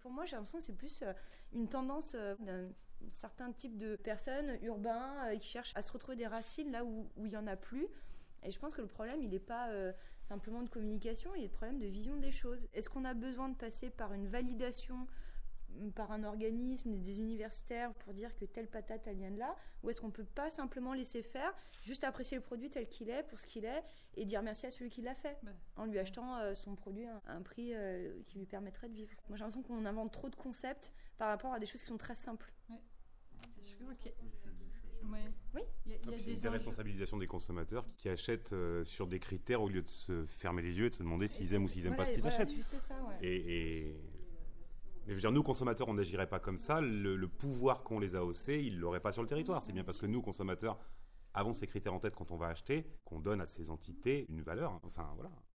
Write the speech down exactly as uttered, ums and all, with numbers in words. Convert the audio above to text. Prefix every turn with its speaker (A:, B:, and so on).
A: Pour moi, j'ai l'impression que c'est plus une tendance d'un certain type de personnes urbains qui cherchent à se retrouver des racines là où, où il n'y en a plus. Et je pense que le problème, il n'est pas euh, simplement de communication, il est le problème de vision des choses. Est-ce qu'on a besoin de passer par une validation par un organisme, des universitaires pour dire que telle patate elle vient de là, ou est-ce qu'on peut pas simplement laisser faire, juste apprécier le produit tel qu'il est pour ce qu'il est et dire merci à celui qui l'a fait, ouais. En lui achetant euh, son produit à un prix euh, qui lui permettrait de vivre. Moi j'ai l'impression qu'on invente trop de concepts par rapport à des choses qui sont très simples.
B: Ouais. Je crois que... Oui.
A: Oui.
C: Il y a, il y a c'est une déresponsabilisation des consommateurs qui achètent euh, sur des critères au lieu de se fermer les yeux et de se demander s'ils aiment ou s'ils n'aiment
A: voilà,
C: pas ce qu'ils
A: voilà,
C: achètent.
A: Juste ça, ouais.
C: Et, et... Mais je veux dire, nous, consommateurs, on n'agirait pas comme ça. Le, le pouvoir qu'on les a haussés, ils ne l'auraient pas sur le territoire. C'est bien parce que nous, consommateurs, avons ces critères en tête quand on va acheter, qu'on donne à ces entités une valeur. Enfin, voilà.